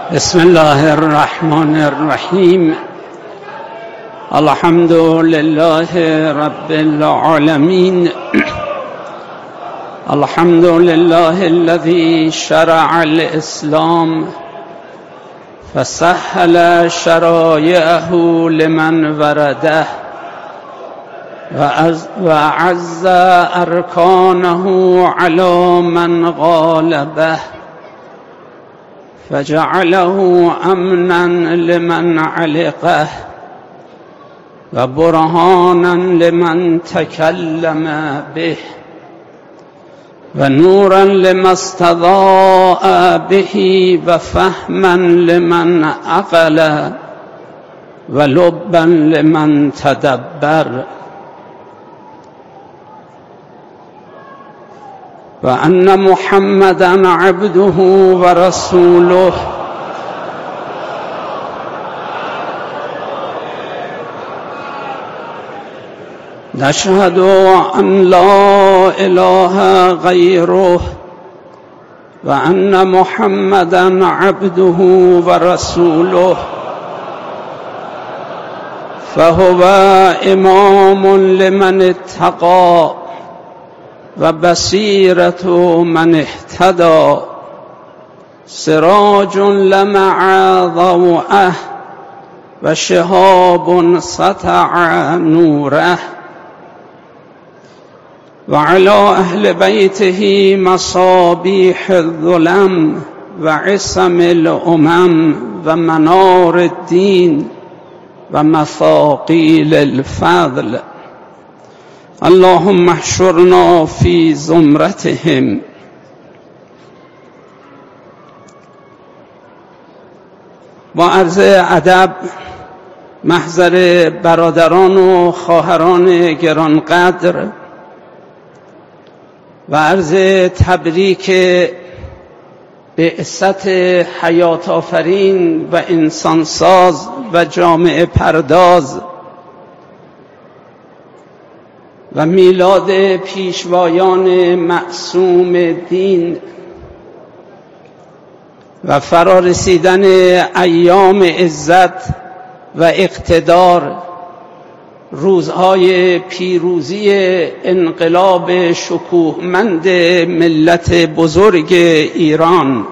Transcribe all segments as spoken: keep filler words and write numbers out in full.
بسم الله الرحمن الرحیم. الحمد لله رب العالمين. الحمد لله الذي شرع الإسلام فسهل شرائعه لمن ورده وأعز أركانه على من غالبه فجعله أمنا لمن علقه وبرهانا لمن تكلم به ونورا لما استضاء به وفهما لمن عقل ولبا لمن تدبر وأن محمدا عبده ورسوله نشهد أن لا إله غيره وأن محمدا عبده ورسوله فهو إمام لمن اتقى وبصيرة من اهتدى سراج لمع ضوءه وشهاب سطع نوره وعلى أهل بيته مصابيح الظلم وعصم الأمم ومنار الدين ومثاقيل الفضل اللهم احشرنا في زمرتهم. با عرض ادب محضر برادران و خواهران گرانقدر و عرض تبریک بعثت حیات آفرین و انسانساز و جامعه پرداز و میلاد پیشوایان معصوم دین و فرارسیدن ایام عزت و اقتدار، روزهای پیروزی انقلاب شکوهمند ملت بزرگ ایران.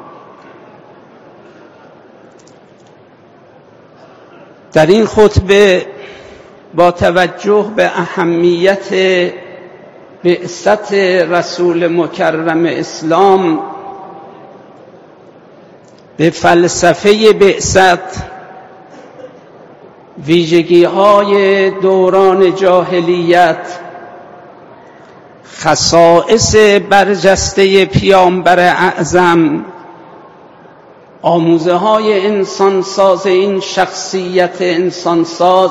در این خطبه با توجه به اهمیت بعثت رسول مکرم اسلام، به فلسفه بعثت، ویژگی‌های دوران جاهلیت، خصائص برجسته پیامبر اعظم، آموزه‌های انسانساز این شخصیت انسانساز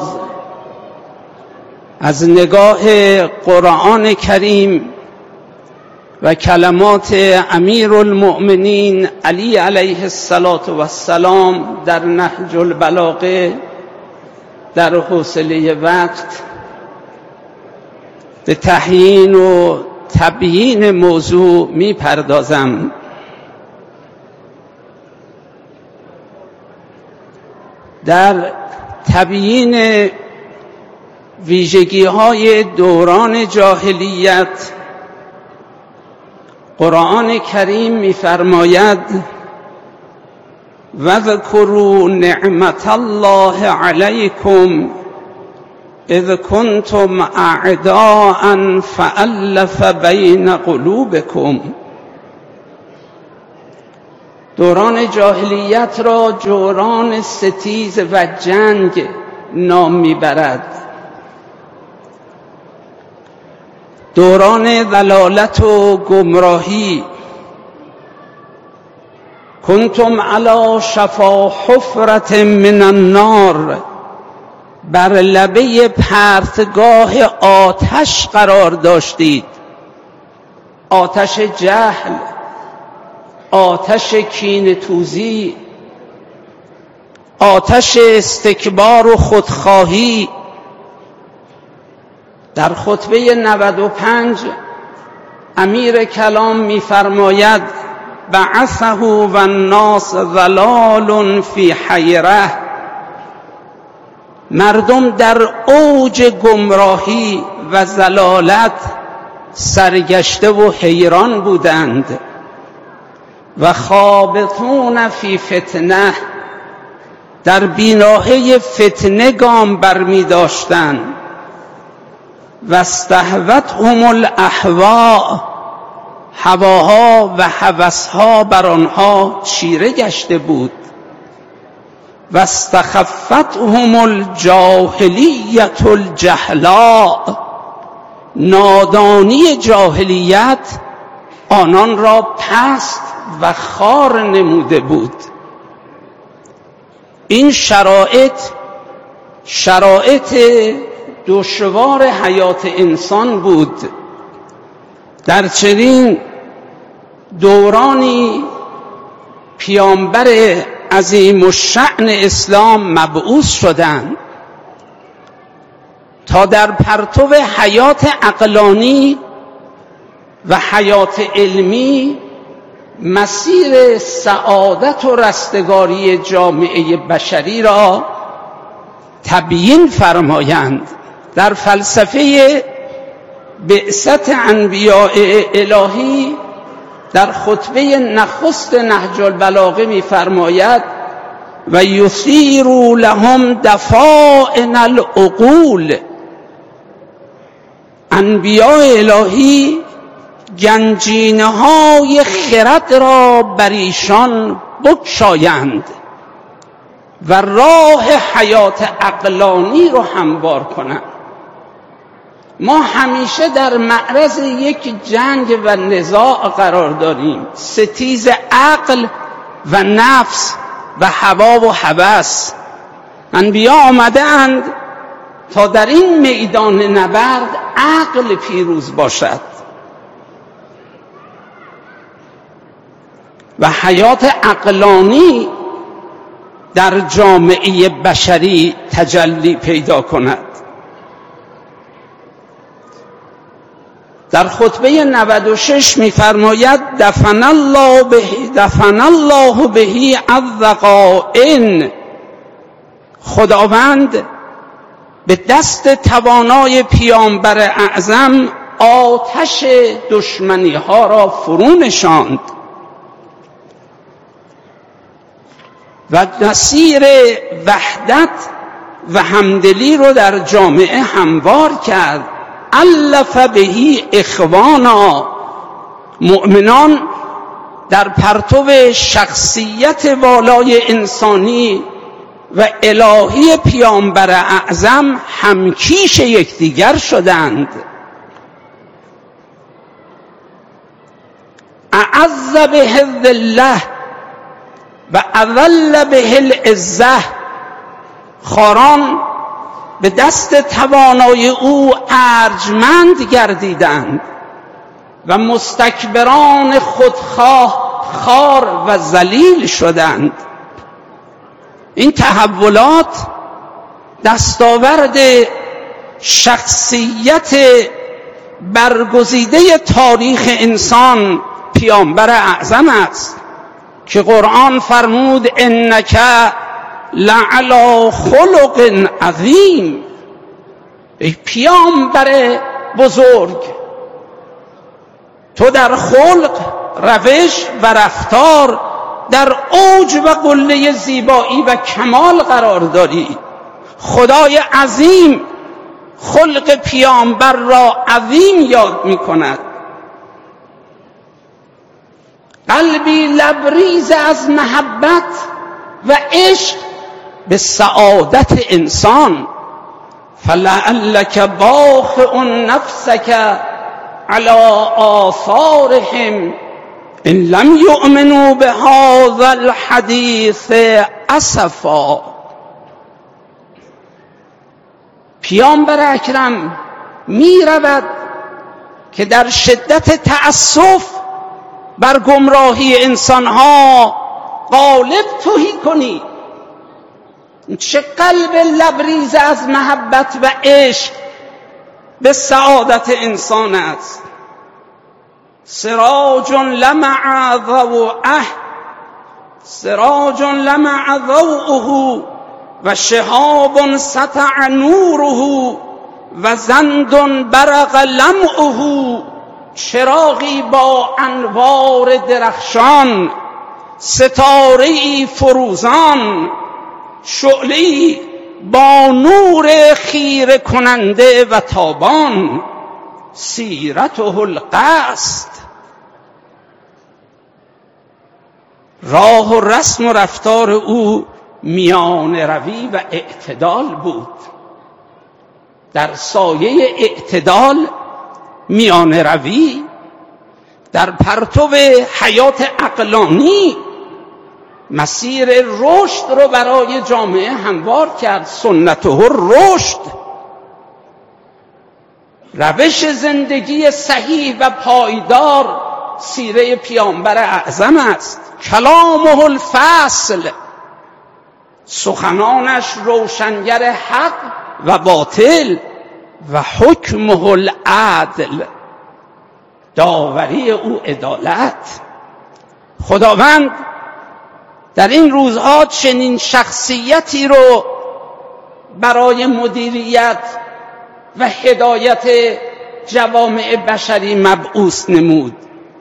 از نگاه قرآن کریم و کلمات امیرالمؤمنین علی علیه السلام در نهج البلاغه در حوصله وقت به تحیین و تبیین موضوع می پردازم. در تبیین ویژگی‌های دوران جاهلیت قرآن کریم می‌فرماید وَاذْكُرُوا نِعْمَةَ اللَّهِ عَلَيْكُمْ اذ كنتم اعداء فألف بین قلوبكم. دوران جاهلیت را دوران ستیز و جنگ نام میبرد، دوران ضلالت و گمراهی. کنتم علی شفا حفرة من النار، بر لبه پرتگاه آتش قرار داشتید، آتش جهل، آتش کینه‌توزی، آتش استکبار و خودخواهی. در خطبه نود و پنج امیر کلام می‌فرماید بعثه و الناس ضلال فی حیره. مردم در اوج گمراهی و ضلالت سرگشته و حیران بودند. و خابطون فی فتنه، در بیناهه فتنه گام برمی داشتند. و استهوتهم الاهواء، هواها و هوسها بر آنها چیره گشته بود. و استخفتهم الجاهلیت الجهلاء، نادانی جاهلیت آنان را پست و خوار نموده بود. این شرایط شرایط دشوار حیات انسان بود. در چنین دورانی پیامبر عظیم الشأن اسلام مبعوث شدند تا در پرتو حیات عقلانی و حیات علمی مسیر سعادت و رستگاری جامعه بشری را تبیین فرمایند. در فلسفه بعثت انبیاء الهی در خطبه نخست نهج البلاغه می فرماید و یثیر لهم دفائن العقول. انبیاء الهی گنجینه های خرد را بر ایشان بگشایند و راه حیات عقلانی رو هموار کنند. ما همیشه در معرض یک جنگ و نزاع قرار داریم، ستیز عقل و نفس و هوا و هوس. انبیا آمدند تا در این میدان نبرد عقل پیروز باشد و حیات عقلانی در جامعه بشری تجلی پیدا کند. در خطبه نود و شش می‌فرماید دفن الله به دفن الله به الذقائن. خداوند به دست توانای پیامبر اعظم آتش دشمنی ها را فرو نشاند و مسیر وحدت و همدلی رو در جامعه هموار کرد. الف بهی اخوانا. مؤمنان در پرتو شخصیت والای انسانی و الهی پیامبر اعظم همکیش یکدیگر شدند. اعز به الذله و اذل به العزه. خاران به دست توانای او ارجمند گردیدند و مستکبران خودخواه خوار و ذلیل شدند. این تحولات دستاورد شخصیت برگزیده تاریخ انسان پیامبر اعظم است که قرآن فرمود انک لعلی خلق عظیم. ای پیامبر بزرگ، تو در خلق، روش و رفتار در اوج و قله زیبایی و کمال قرار داری. خدای عظیم خلق پیامبر را عظیم یاد می کند. قلبی لبریز از محبت و عشق به سعادت انسان. فلعلک باخع نفسک علی آثارهم ان لم یؤمنوا بهذا الحدیث اسفا. پیامبر اکرم می رود که در شدت تأسف بر گمراهی انسانها غالب تهی کنی. چه قلب لبریز از محبت و عشق به سعادت انسان است. سراج لمع ضوءه سراج لمع ضوءه و شهاب سطع نوره و زند برق لمعه. چراغی با انوار درخشان، ستاره‌ای فروزان، شعله‌ای با نور خیره کننده و تابان. سیرته القصد، راه و رسم و رفتار او میان روی و اعتدال بود. در سایه اعتدال میان روی، در پرتو حیات عقلانی مسیر رشد رو برای جامعه هموار کرد. سنته رشد، روش زندگی صحیح و پایدار سیره پیامبر اعظم است. کلامه الفصل، سخنانش روشنگر حق و باطل. و حکمه العدل، داوری او عدالت. خداوند در این روزها چنین شخصیتی رو برای مدیریت و هدایت جوامع بشری مبعوث نمود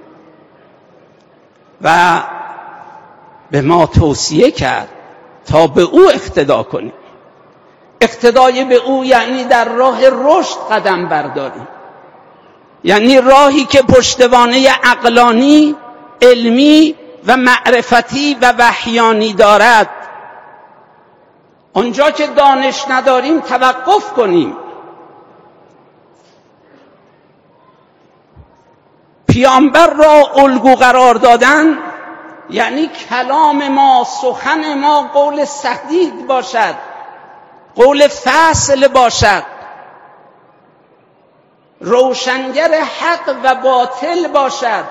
و به ما توصیه کرد تا به او اقتدا کنیم. اقتدای به او یعنی در راه رشد قدم برداریم، یعنی راهی که پشتوانه عقلانی، علمی و معرفتی و وحیانی دارد. آنجا که دانش نداریم توقف کنیم. پیامبر را الگو قرار دادن یعنی کلام ما، سخن ما قول سدید باشد، قول فصل باشد، روشنگر حق و باطل باشد.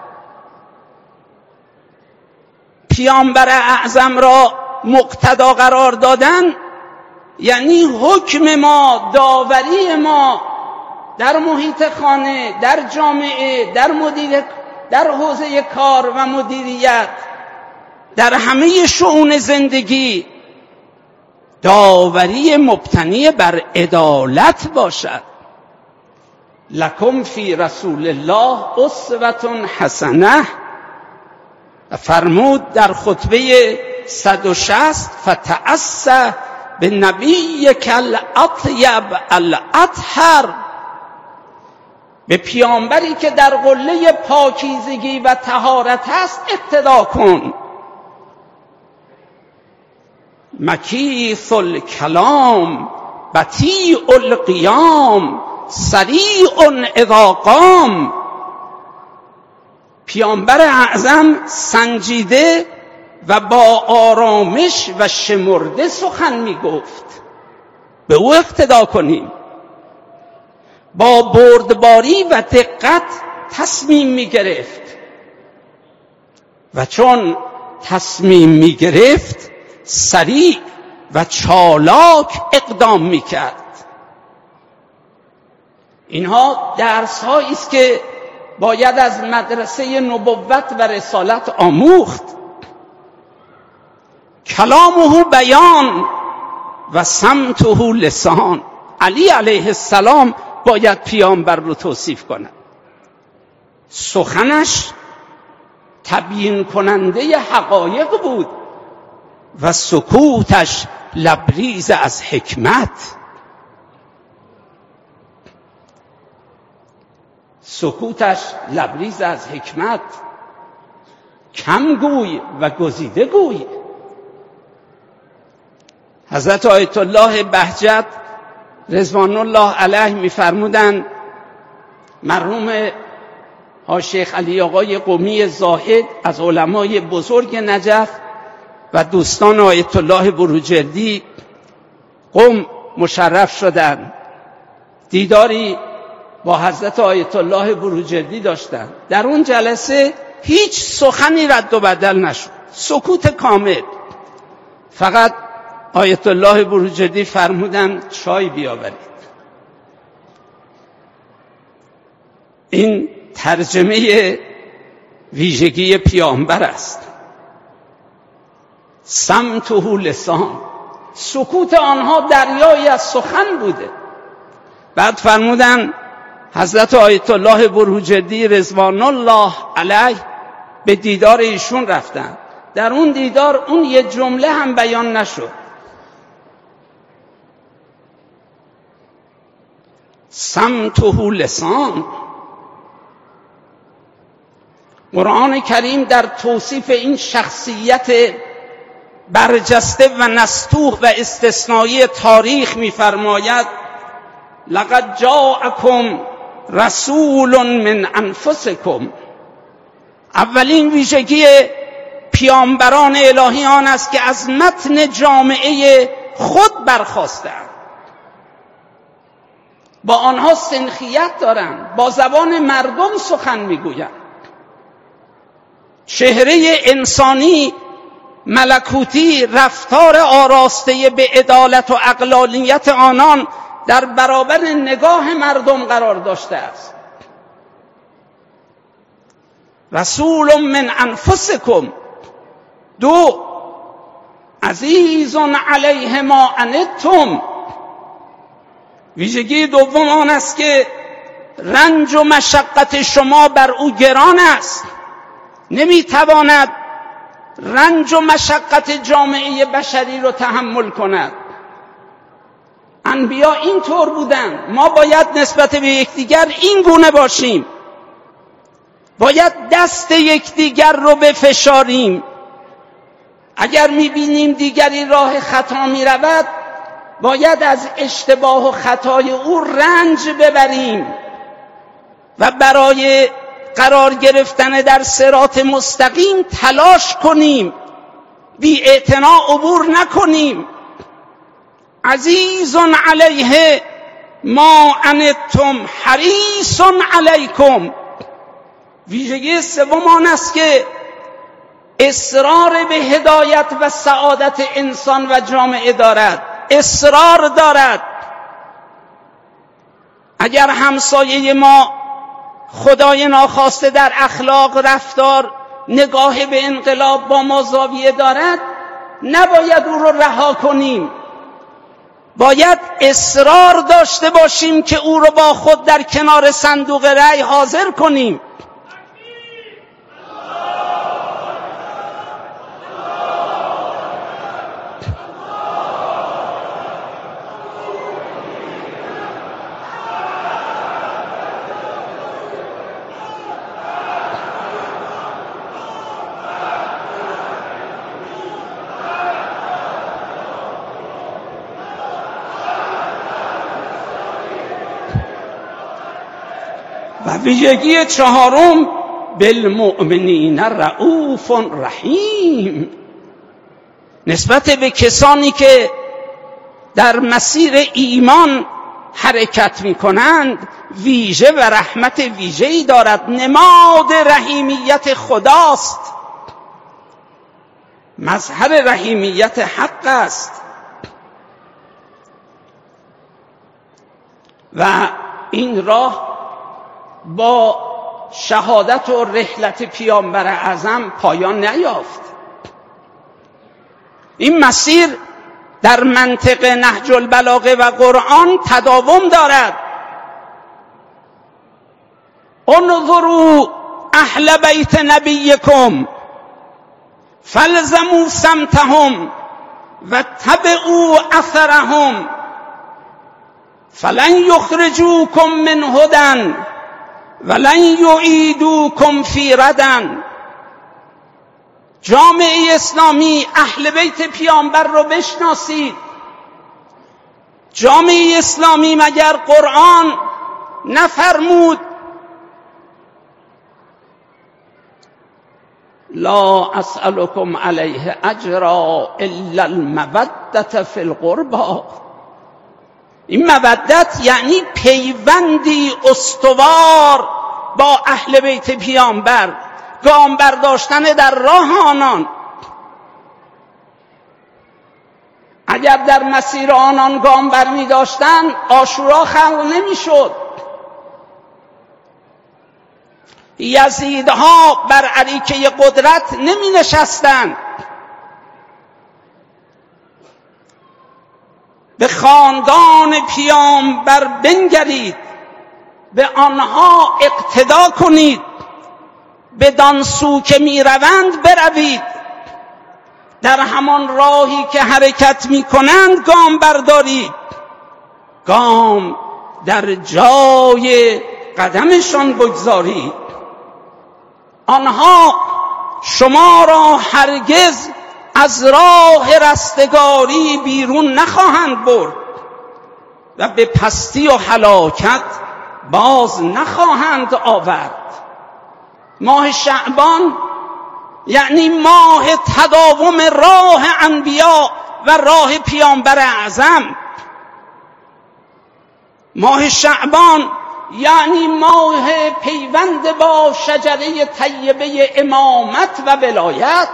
پیامبر اعظم را مقتدا قرار دادن یعنی حکم ما، داوری ما در محیط خانه، در جامعه، در مدیر، در حوزه کار و مدیریت، در همه شؤون زندگی، داوری مبتنی بر عدالت باشد. لکم فی رسول الله اسوة حسنه. فرمود در خطبه صد و شصت فتأسى بنبیک الاطیب الاطهر. به پیامبری که در قله پاکیزگی و طهارت است اقتدا کن. مکیث الکلام بطیء القیام سریع اذا قام. پیامبر اعظم سنجیده و با آرامش و شمرده سخن می گفت. به او اقتدا کنیم. با بردباری و دقت تصمیم می گرفت و چون تصمیم می گرفت سریع و چالاک اقدام می کرد. اینها درس هایی است که باید از مدرسه نبوت و رسالت آموخت. کلامه بیان و سمته لسان. علی علیه السلام باید پیامبر رو توصیف کنه. سخنش تبیین کننده حقایق بود و سکوتش لبریز از حکمت. سکوتش لبریز از حکمت. کم گوی و گزیده گوی. حضرت آیت الله بهجت رضوان الله علیه می‌فرمودند مرحوم ها شیخ علی آقای قمی زاهد از علمای بزرگ نجف و دوستان آیت الله بروجردی قم مشرف شدند. دیداری با حضرت آیت الله بروجردی داشتند. در اون جلسه هیچ سخنی رد و بدل نشد، سکوت کامل. فقط آیت الله بروجردی فرمودند چای بیاورید. این ترجمه ویژگی پیامبر است. صمته لسان، سکوت آنها دریایی از سخن بوده. بعد فرمودن حضرت آیت الله بروجردی رضوان الله علیه به دیدار ایشون رفتن. در اون دیدار اون یه جمله هم بیان نشد. صمته لسان. قرآن کریم در توصیف این شخصیت برجسته و نستوح و استثنایی تاریخ می‌فرماید لقد جاءکم رسول من انفسکم. اولین ویژگی پیامبران الهی آن است که از متن جامعه خود برخاستند. با آنها سنخیت دارند، با زبان مردم سخن میگویند. چهره انسانی ملکوتی، رفتار آراسته به عدالت و عقلانیت آنان در برابر نگاه مردم قرار داشته است. رسول من انفسکم. دو، عزیز علیه ما عنتم. ویژگی دوم آن است که رنج و مشقت شما بر او گران است، نمیتواند رنج و مشقت جامعه بشری رو تحمل کند. انبیا این طور بودند. ما باید نسبت به یکدیگر این گونه باشیم. باید دست یکدیگر رو بفشاریم. اگر میبینیم دیگری راه خطا میرود، باید از اشتباه و خطای او رنج ببریم و برای قرار گرفتن در صراط مستقیم تلاش کنیم، بی اعتنا عبور نکنیم. عزیز علیه ما عنتم حریص علیکم. ویژگی سوم آن است که اصرار به هدایت و سعادت انسان و جامعه دارد، اصرار دارد. اگر همسایه ما خدای ناخواسته در اخلاق، رفتار، نگاه به انقلاب با ما زاویه دارد، نباید او رو رها کنیم. باید اصرار داشته باشیم که او رو با خود در کنار صندوق رأی حاضر کنیم. و ویژگی چهارم بالمؤمنین رؤوف رحیم. نسبت به کسانی که در مسیر ایمان حرکت می کنند ویژه و رحمت ویژه‌ای دارد. نماد رحیمیت خداست، مظهر رحیمیت حق است. و این راه با شهادت و رحلت پیامبر اعظم پایان نیافت. این مسیر در منطق نهج البلاغه و قرآن تداوم دارد. انظروا اهل بیت نبیکم فالزموا سمتهم و تبعوا اثرهم فلن یخرجوکم من هدی ولن یعیدوکم فی ردی. جامعه اسلامی اهل بیت پیامبر رو بشناسید. جامعه اسلامی مگر قرآن نفرمود لا اسألكم علیه اجرا الا المودة فی القربى؟ این مودت یعنی پیوندی استوار با اهل بیت پیامبر، گام برداشتن در راه آنان. اگر در مسیر آنان گام بر می داشتن عاشورا خلق نمی شد. یزیدها بر اریکه قدرت نمی نشستند، به خاندان پیامبر بنگرید، به آنها اقتدا کنید، بدان سو که می روند بروید، در همان راهی که حرکت می کنند گام بردارید، گام در جای قدمشان بگذارید. آنها شما را هرگز از راه رستگاری بیرون نخواهند برد و به پستی و هلاکت باز نخواهند آورد. ماه شعبان یعنی ماه تداوم راه انبیا و راه پیامبر اعظم. ماه شعبان یعنی ماه پیوند با شجره طیبه امامت و ولایت.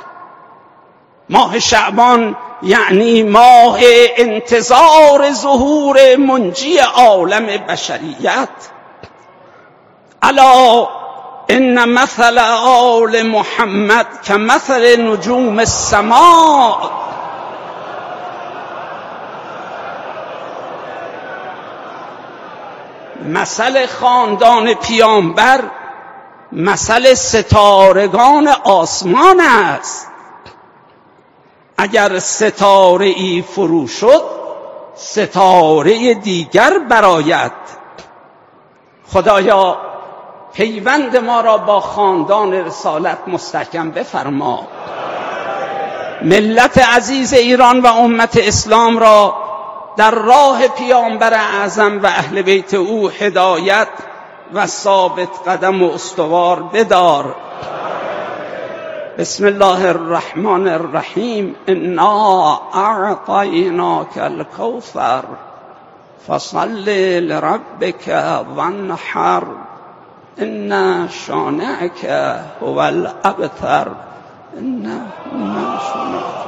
ماه شعبان یعنی ماه انتظار ظهور منجی عالم بشریت. الا ان مثل آل محمد کمثل نجوم السماء. مثل خاندان پیامبر مثل ستارگان آسمان است. اگر ستاره ای فرو شد ستاره دیگر برآید. خدایا پیوند ما را با خاندان رسالت مستحکم بفرما. ملت عزیز ایران و امت اسلام را در راه پیامبر اعظم و اهل بیت او هدایت و ثابت قدم و استوار بدار. بسم الله الرحمن الرحیم. انا اعطیناک الکوثر فصل لربک وانحر ان شانئک هو الابتر. ان شانئک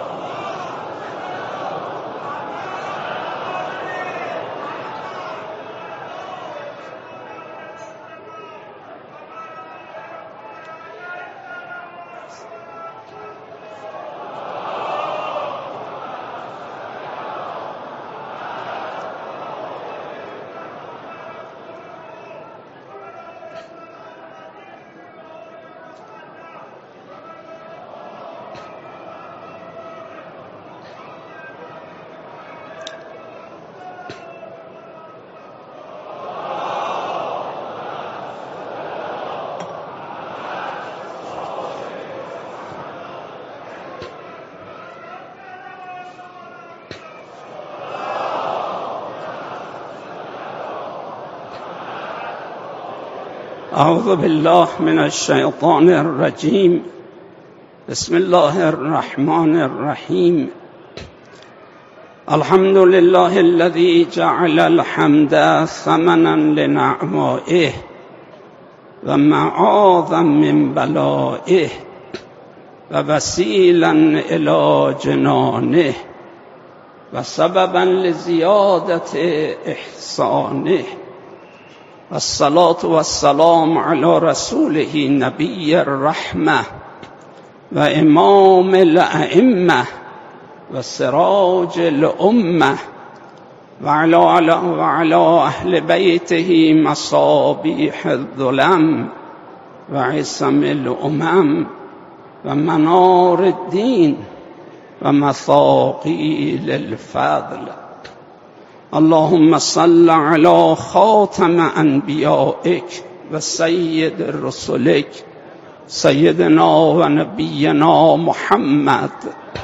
اعوذ بالله من الشیطان الرجیم. بسم الله الرحمن الرحیم. الحمد لله الذي جعل الحمد ثمنا لنعمائه و معاذا من بلائه و وسیلا الی جنانه و سببا لزیادت احسانه. الصلاة والسلام على رسوله نبی الرحمة و امام الائمة و سراج الامة و على اهل بیته مصابیح الظلم و عصم الامم و منار الدین و مثاقیل الفضل. اللهم صل على خاتم انبیائک و سید رسولک سیدنا و نبینا محمد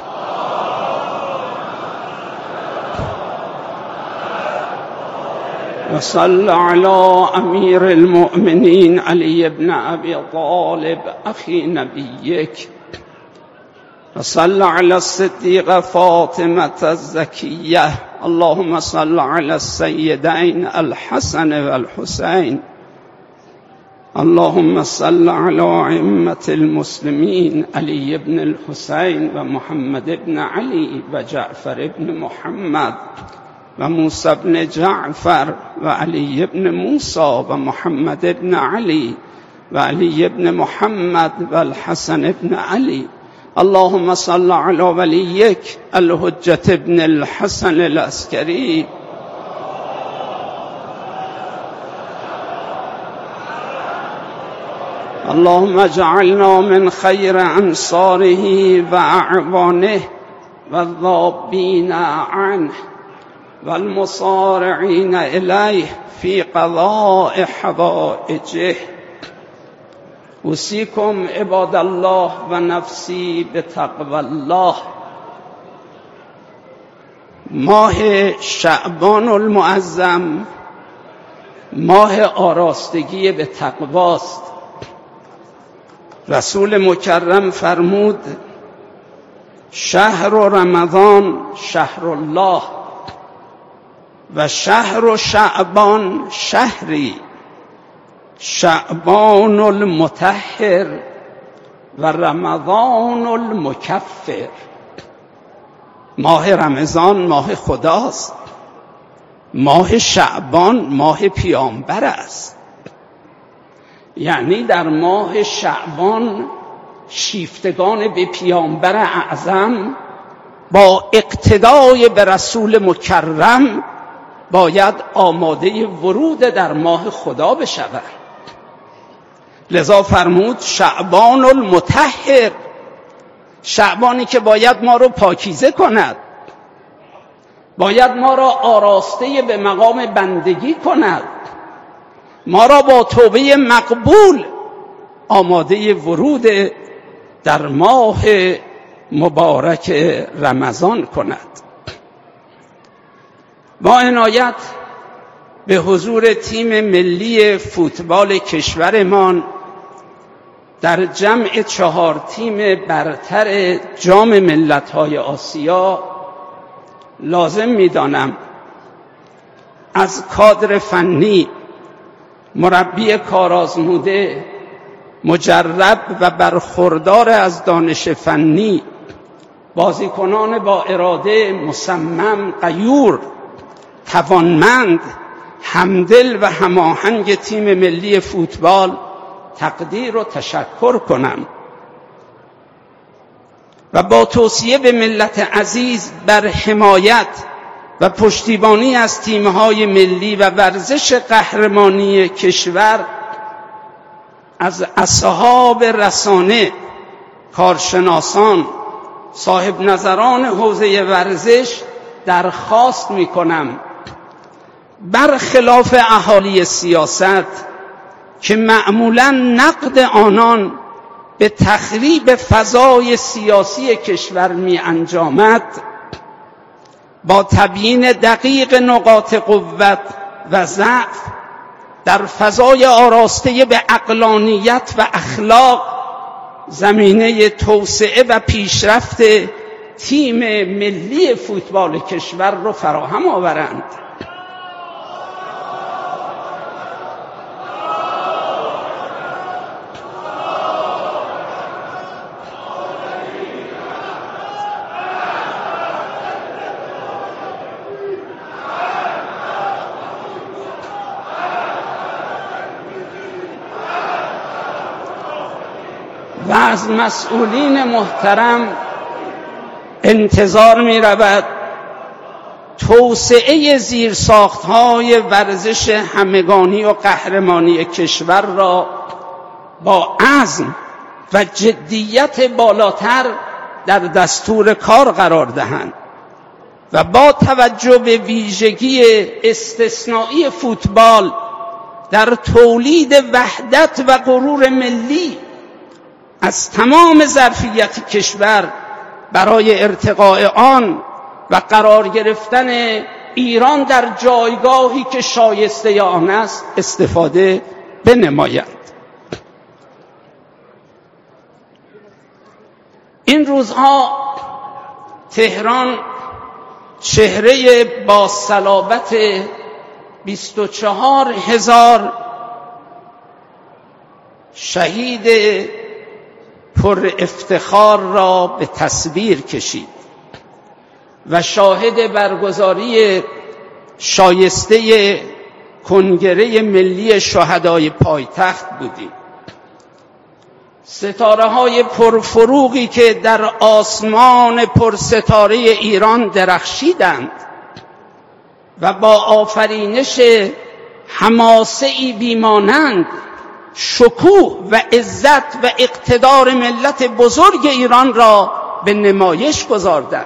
و صل على امیر المؤمنین علی بن ابی طالب اخی نبیک و صل على الصدیقة فاطمة الزکیة. اللهم صل على السيدين الحسن والحسين. اللهم صل على أئمة المسلمين علي بن الحسين ومحمد بن علي وجعفر بن محمد وموسى بن جعفر وعلي بن موسى ومحمد بن علي و علی بن محمد و الحسن بن علی. اللهم صل علی ولیک الحجة ابن الحسن العسکری. اللهم اجعلنا من خیر انصاره و اعوانه و الذابین عنه و المصارعین الیه فی قضاء حوائجه. اوصیکم عباد الله و نفسی بتقوی الله. ماه شعبان المعظم ماه آراستگی به تقواست. رسول مکرم فرمود شهر رمضان شهر الله و شهر شعبان شهری شعبان المطهر و رمضان المکفر. ماه رمضان ماه خداست، ماه شعبان ماه پیامبر است. یعنی در ماه شعبان شیفتگان به پیامبر اعظم با اقتدای به رسول مکرم باید آماده ورود در ماه خدا بشوند. لذا فرمود شعبان المطهر، شعبانی که باید ما رو پاکیزه کند، باید ما را آراسته به مقام بندگی کند، ما را با توبه مقبول آماده ورود در ماه مبارک رمضان کند. با عنایت به حضور تیم ملی فوتبال کشورمان در جمع چهار تیم برتر جام ملت‌های آسیا لازم می‌دانم از کادر فنی، مربی کارآزموده، مجرب و برخوردار از دانش فنی، بازیکنان با اراده، مصمم، غیور، توانمند، همدل و هماهنگ تیم ملی فوتبال تقدیر و تشکر کنم و با توصیه به ملت عزیز بر حمایت و پشتیبانی از تیم‌های ملی و ورزش قهرمانی کشور از اصحاب رسانه، کارشناسان، صاحب نظران حوزه ورزش درخواست می‌کنم برخلاف اهالی سیاست که معمولاً نقد آنان به تخریب فضای سیاسی کشور می انجامد، با تبیین دقیق نقاط قوت و ضعف در فضای آراسته به عقلانیت و اخلاق زمینه توسعه و پیشرفت تیم ملی فوتبال کشور را فراهم آورند. و از مسئولین محترم انتظار می رود توسعه زیرساخت‌های ورزش همگانی و قهرمانی کشور را با عزم و جدیت بالاتر در دستور کار قرار دهند و با توجه به ویژگی استثنایی فوتبال در تولید وحدت و غرور ملی از تمام ظرفیت کشور برای ارتقاء آن و قرار گرفتن ایران در جایگاهی که شایسته آن است استفاده بنمایند. این روزها تهران چهره با صلابت بیست و چهار هزار شهید پر افتخار را به تصویر کشید و شاهد برگزاری شایسته کنگره ملی شهدای پایتخت بودیم. ستاره های پرفروغی که در آسمان پرستاره ایران درخشیدند و با آفرینش حماسه‌ای بیمانند شکوه و عزت و اقتدار ملت بزرگ ایران را به نمایش گذاردند.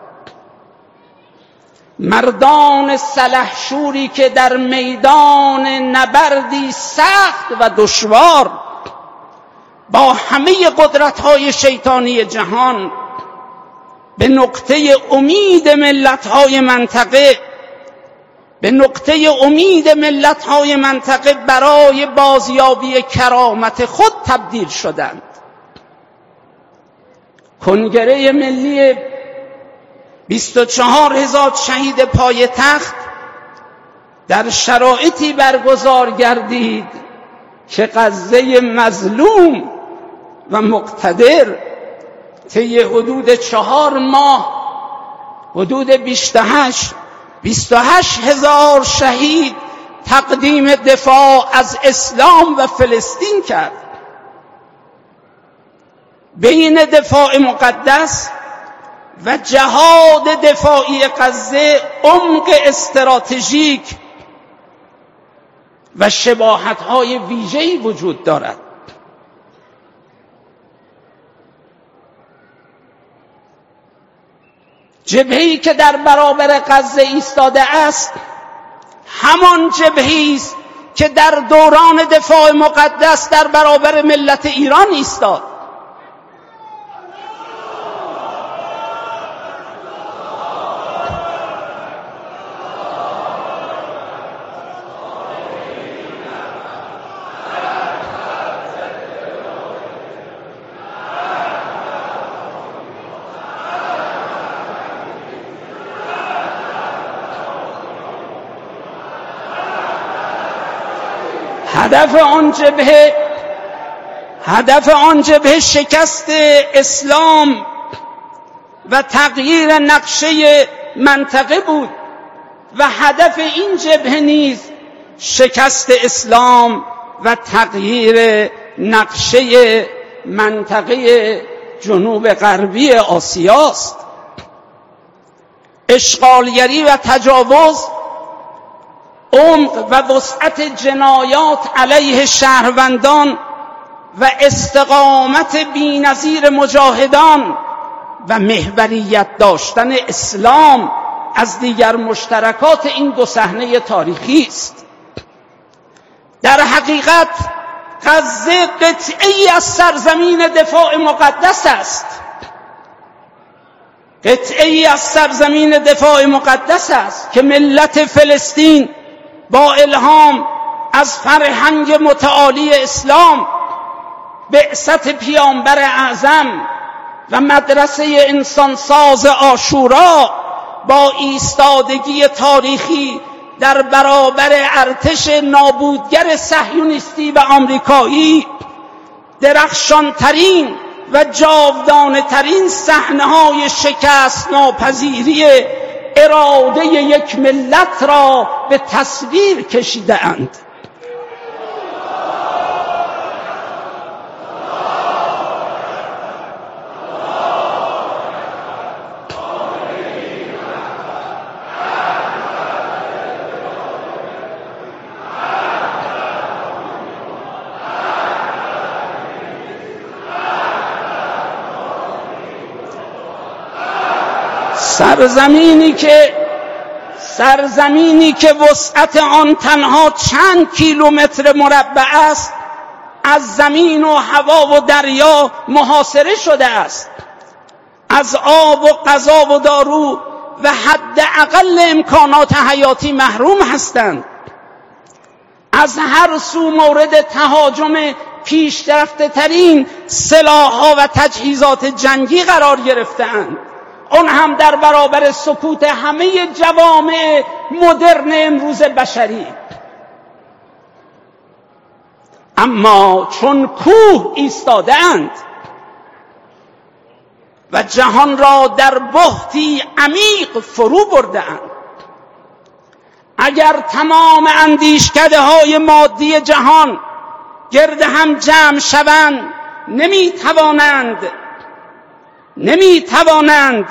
مردان سلحشوری که در میدان نبردی سخت و دشوار با همه قدرت‌های شیطانی جهان به نقطه امید ملت‌های منطقه به نقطه امید ملت‌های منطقه برای بازیابی کرامت خود تبدیل شدند. کنگره ملی بیست و چهار هزار شهید پایتخت در شرایطی برگزار گردید که غزه مظلوم و مقتدر طی حدود چهار ماه حدود بیست و هشت بیست و هشت هزار شهید تقدیم دفاع از اسلام و فلسطین کرد. بین دفاع مقدس و جهاد دفاعی غزه عمق استراتژیک و شباهت‌های ویژه‌ای وجود دارد. جبهه‌ای که در برابر غزه ایستاده است همان جبهه‌ای است که در دوران دفاع مقدس در برابر ملت ایران ایستاد. هدف آن جبهه هدف آن جبهه شکست اسلام و تغییر نقشه منطقه بود و هدف این جبهه نیز شکست اسلام و تغییر نقشه منطقه جنوب غربی آسیاست. اشغالگری و تجاوز، عمق و وسعت جنایات علیه شهروندان و استقامت بی‌نظیر مجاهدان و محوریت داشتن اسلام از دیگر مشترکات این دو صحنه تاریخی است. در حقیقت غزه قطعه‌ای از سرزمین دفاع مقدس است. قطعه‌ای از سرزمین دفاع مقدس است که ملت فلسطین با الهام از فرهنگ متعالی اسلام، بعثت پیامبر اعظم و مدرسه انسانساز عاشورا با ایستادگی تاریخی در برابر ارتش نابودگر صهیونیستی و آمریکایی درخشانترین و جاودانه‌ترین صحنه‌های شکست ناپذیری اراده یک ملت را به تصویر کشیده اند. سرزمینی که سرزمینی که وسعت آن تنها چند کیلومتر مربع است از زمین و هوا و دریا محاصره شده است. از آب و غذا و دارو و حداقل امکانات حیاتی محروم هستند. از هر سو مورد تهاجم پیشرفته ترین سلاح‌ها و تجهیزات جنگی قرار گرفته‌اند، اون هم در برابر سکوت همه جوامع مدرن امروز بشری. اما چون کوه ایستاده‌اند و جهان را در بحتی عمیق فرو برده‌اند، اگر تمام اندیشکده‌های مادی جهان گرد هم جمع شوند نمی توانند نمی توانند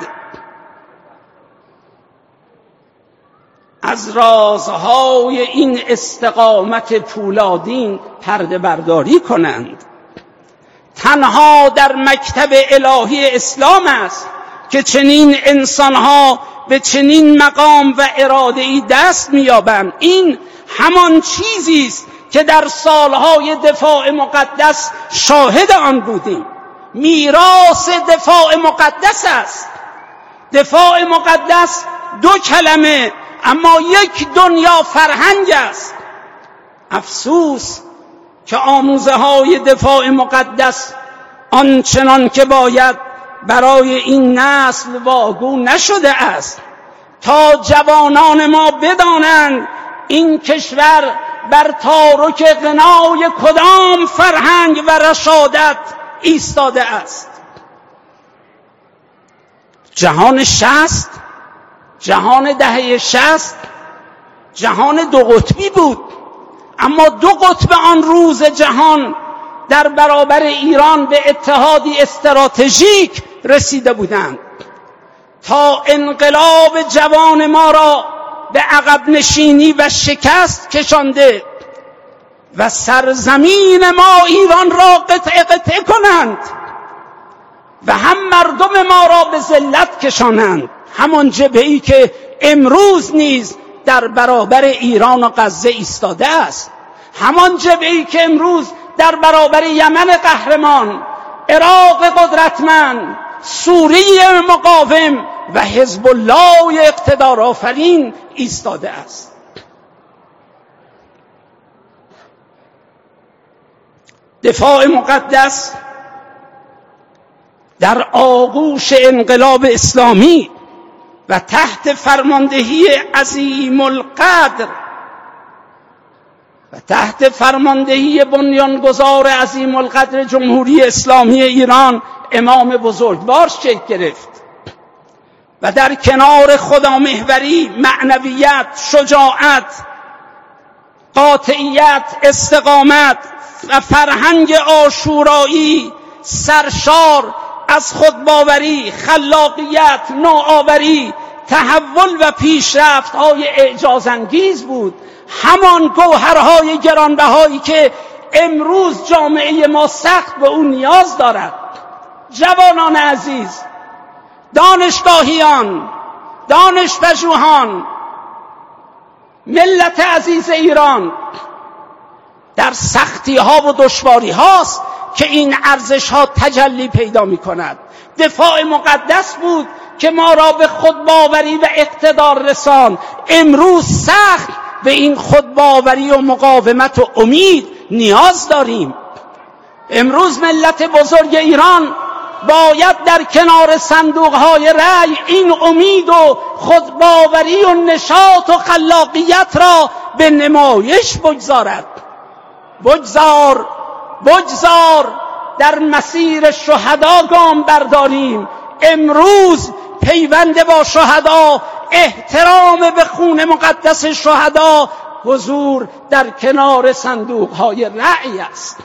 از رازهای این استقامت پولادین پرده برداری کنند. تنها در مکتب الهی اسلام است که چنین انسانها به چنین مقام و اراده‌ای دست می‌یابند. این همان چیزی است که در سالهای دفاع مقدس شاهد آن بودیم. میراث دفاع مقدس است. دفاع مقدس دو کلمه اما یک دنیا فرهنگ است. افسوس که آموزه های دفاع مقدس آنچنان که باید برای این نسل واگو نشده است تا جوانان ما بدانند این کشور بر تارک غنای کدام فرهنگ و رشادت ایستاده است. جهان شصت، جهان دهه شصت جهان دو قطبی بود، اما دو قطب آن روز جهان در برابر ایران به اتحادی استراتژیک رسیده بودند تا انقلاب جوان ما را به عقب نشینی و شکست کشانده و سرزمین ما ایران را قطعه قطعه کنند و هم مردم ما را به ذلت کشانند. همان جبهه‌ای که امروز نیز در برابر ایران و غزه ایستاده است، همان جبهه‌ای که امروز در برابر یمن قهرمان، عراق قدرتمند، سوریه مقاوم و حزب الله اقتدار آفرین ایستاده است. دفاع مقدس در آغوش انقلاب اسلامی و تحت فرماندهی عظیم القدر و تحت فرماندهی بنیانگذار عظیم القدر جمهوری اسلامی ایران امام بزرگوار شکل گرفت و در کنار خدامحوری، معنویت، شجاعت، قاطعیت، استقامت و فرهنگ عاشورایی سرشار از خودباوری، خلاقیت، نوآوری، تحول و پیشرفت‌های اعجازانگیز بود. همان گوهرهای گرانبهایی که امروز جامعه ما سخت به اون نیاز دارد. جوانان عزیز، دانشگاهیان، دانشپژوهان، ملت عزیز ایران، در سختی ها و دشواری هاست که این ارزش ها تجلی پیدا می کند. دفاع مقدس بود که ما را به خودباوری و اقتدار رساند. امروز سخت به این خودباوری و مقاومت و امید نیاز داریم. امروز ملت بزرگ ایران باید در کنار صندوقهای رأی این امید و خودباوری و نشاط و خلاقیت را به نمایش بگذارد. بگذار بگذار در مسیر شهدا گام برداریم. امروز پیوند با شهدا، احترام به خون مقدس شهدا، حضور در کنار صندوقهای رأی است.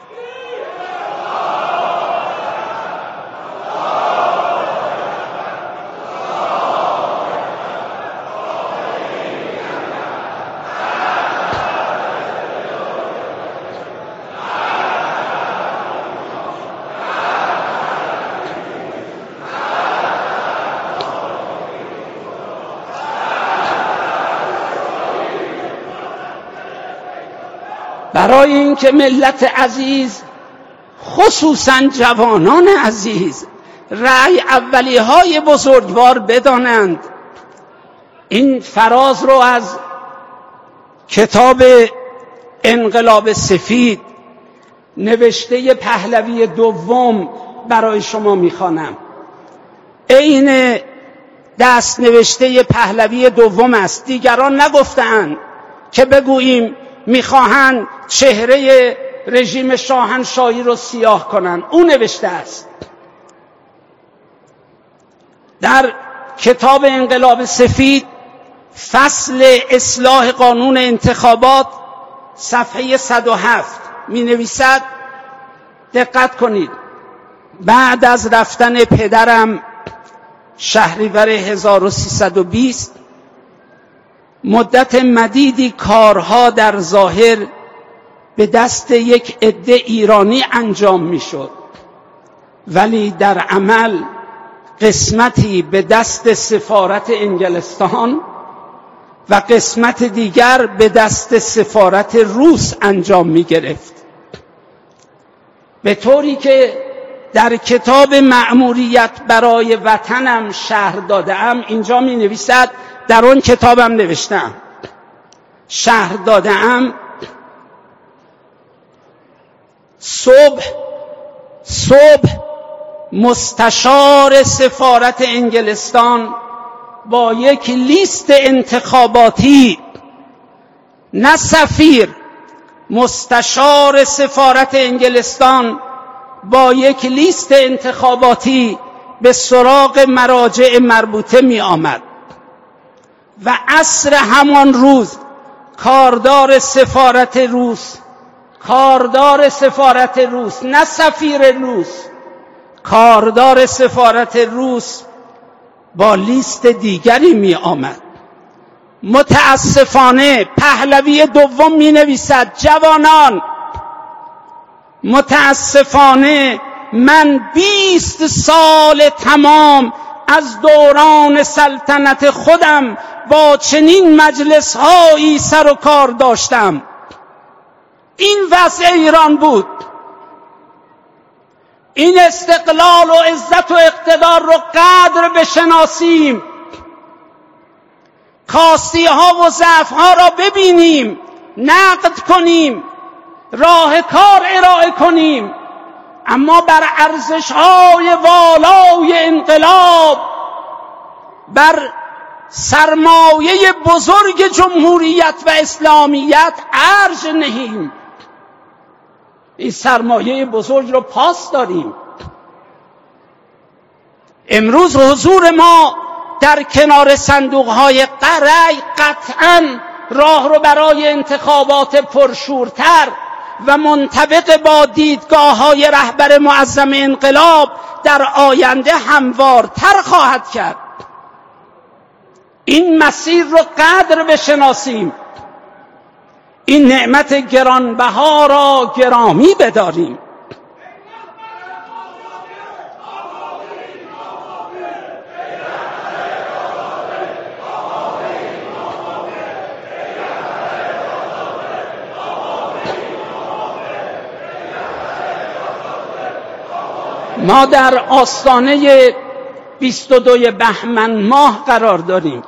برای اینکه ملت عزیز، خصوصا جوانان عزیز، رأی اولی های بزرگوار بدانند، این فراز رو از کتاب انقلاب سفید نوشته پهلوی دوم برای شما میخوانم. عین دست نوشته پهلوی دوم است. دیگران نگفتند که بگوییم میخواهند چهره رژیم شاهنشاهی رو سیاه کنند. او نوشته است در کتاب انقلاب سفید، فصل اصلاح قانون انتخابات، صفحه صد و هفت می نویسد: دقت کنید، بعد از رفتن پدرم شهریور هزار و سیصد و بیست مدت مدیدی کارها در ظاهر به دست یک عده ایرانی انجام میشد، ولی در عمل قسمتی به دست سفارت انگلستان و قسمت دیگر به دست سفارت روس انجام می گرفت، به طوری که در کتاب مأموریت برای وطنم شهر داده‌ام اینجا می نویسد، در اون کتابم نوشتم شهر داده‌ام صبح صبح مستشار سفارت انگلستان با یک لیست انتخاباتی، نه سفیر، مستشار سفارت انگلستان با یک لیست انتخاباتی به سراغ مراجع مربوطه می آمد و عصر همان روز کاردار سفارت روس کاردار سفارت روس نه سفیر روس کاردار سفارت روس با لیست دیگری می آمد. متاسفانه پهلوی دوم می نویسد جوانان، متاسفانه من بیست سال تمام از دوران سلطنت خودم با چنین مجلس هایی سر و کار داشتم. این وضع ایران بود. این استقلال و عزت و اقتدار رو قدر بشناسیم، کاستی ها و ضعف ها را ببینیم، نقد کنیم، راه کار ارائه کنیم، اما بر ارزش های والای انقلاب، بر سرمایه بزرگ جمهوریت و اسلامیت ارج نهیم. این سرمایه بزرگ رو پاس داریم. امروز حضور ما در کنار صندوق‌های رای قطعاً راه رو برای انتخابات پرشورتر و منطبق با دیدگاه‌های رهبر معظم انقلاب در آینده هموارتر خواهد کرد. این مسیر رو قدر بشناسیم، این نعمت گرانبها را گرامی بداریم. ما در آستانه بیست و دو بهمن ماه قرار داریم.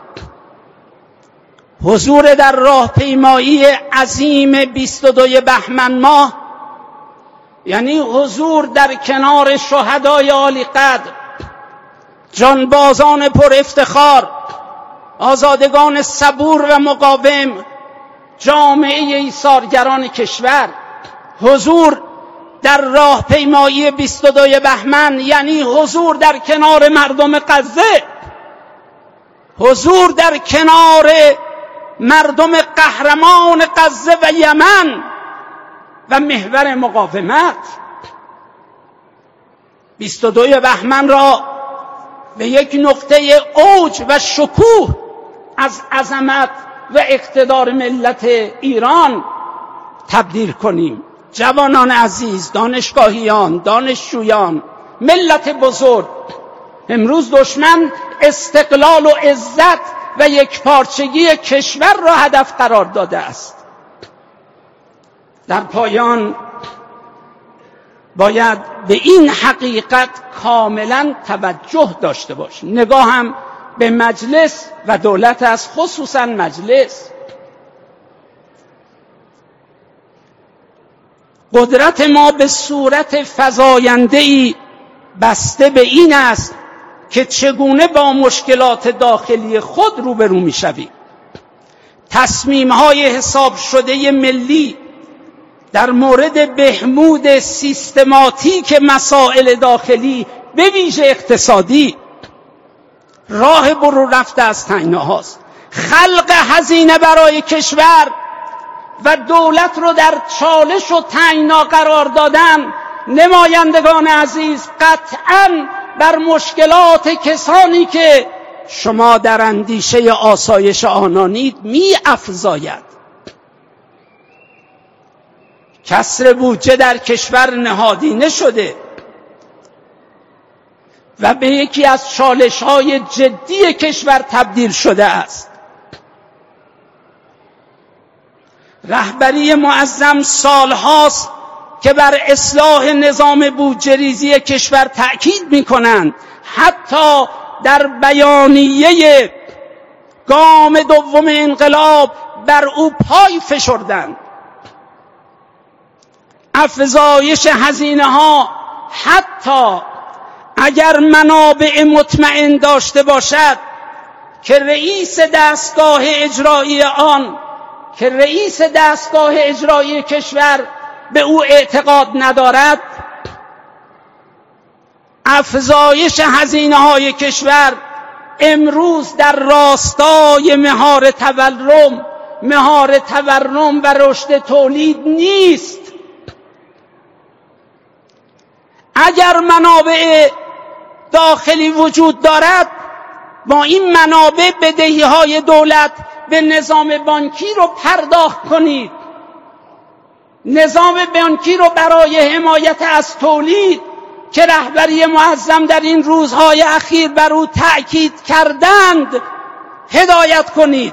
حضور در راهپیمایی عظیم بیست و دو بهمن ماه یعنی حضور در کنار شهدای عالی قدر، جانبازان پر افتخار، آزادگان صبور و مقاوم، جامعه ایثارگران کشور. حضور در راهپیمایی بیست و دو بهمن یعنی حضور در کنار مردم غزه، حضور در کنار مردم قهرمان غزه و یمن و محور مقاومت. بیست و دو بهمن را به یک نقطه اوج و شکوه از عظمت و اقتدار ملت ایران تبدیل کنیم. جوانان عزیز، دانشگاهیان، دانشجویان، ملت بزرگ، امروز دشمن استقلال و عزت و یکپارچگی کشور را هدف قرار داده است. در پایان باید به این حقیقت کاملا توجه داشته باشیم. نگاهم به مجلس و دولت است، خصوصا مجلس. قدرت ما به صورت فزاینده‌ای بسته به این است که چگونه با مشکلات داخلی خود روبرو می‌شویم. تصمیم‌های حساب شده ملی در مورد بهبود سیستماتیک مسائل داخلی به ویژه اقتصادی راه برو رفته از تنگناهاست. خلق هزینه برای کشور و دولت رو در چالش و تنگنا قرار دادن نمایندگان عزیز قطعاً بر مشکلات کسانی که شما در اندیشه آسایش آنانید می افزاید. کسر بودجه در کشور نهادینه شده و به یکی از چالش‌های جدی کشور تبدیل شده است. رهبری معظم سالهاست که بر اصلاح نظام بودجه ریزی کشور تأکید می‌کنند. حتی در بیانیه گام دوم انقلاب بر او پای فشردند. افزایش هزینه‌ها حتی اگر منابع مطمئن داشته باشد که رئیس دستگاه اجرایی آن که رئیس دستگاه اجرایی کشور به او اعتقاد ندارد، افزایش هزینه‌های کشور امروز در راستای مهار تورم مهار تورم و رشد تولید نیست. اگر منابع داخلی وجود دارد، با این منابع بدهی‌های دولت به نظام بانکی رو پرداخت کنید. نظام بانکی رو برای حمایت از تولید که رهبری معظم در این روزهای اخیر بر او تأکید کردند هدایت کنید.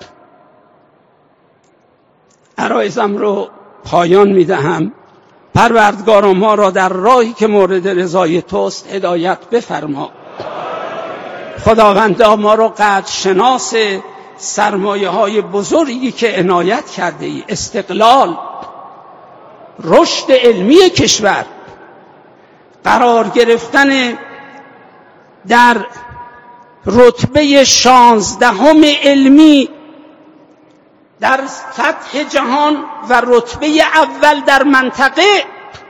عرایزم رو پایان میدهم. پروردگار ما را در راهی که مورد رضای توست هدایت بفرما. خداوندا ما را قدر شناس سرمایه های بزرگی که عنایت کرده ای، استقلال، رشد علمی کشور، قرار گرفتن در رتبه شانزدهم علمی در سطح جهان و رتبه اول در منطقه.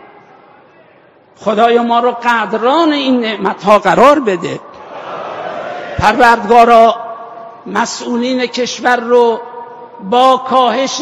خدای ما رو قدران این نعمتها قرار بده. پروردگارا مسئولین کشور رو با کاهش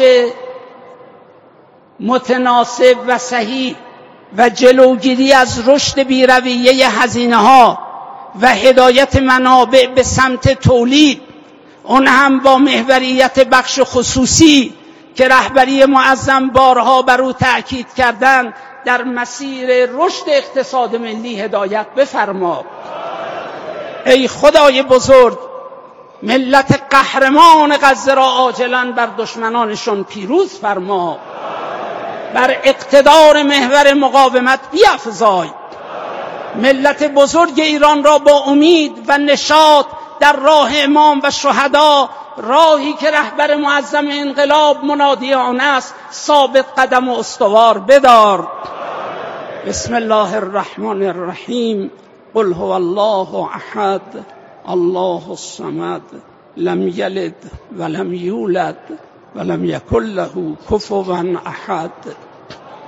متناسب و صحیح و جلوگیری از رشد بی‌رویه هزینه‌ها و هدایت منابع به سمت تولید، اون هم با محوریت بخش خصوصی که رهبری معظم بارها بر او تأکید کردند، در مسیر رشد اقتصاد ملی هدایت بفرما. ای خدای بزرگ، ملت قهرمان غزه را عاجلاً بر دشمنانشان پیروز فرما. بر اقتدار محور مقاومت بیفزای. ملت بزرگ ایران را با امید و نشاط در راه امام و شهدا، راهی که رهبر معظم انقلاب منادی آن است، ثابت قدم و استوار بدار. بسم الله الرحمن الرحیم. قل هو الله احد الله الصمد لم یلد ولم یولد ولم یکن له کفوا احد.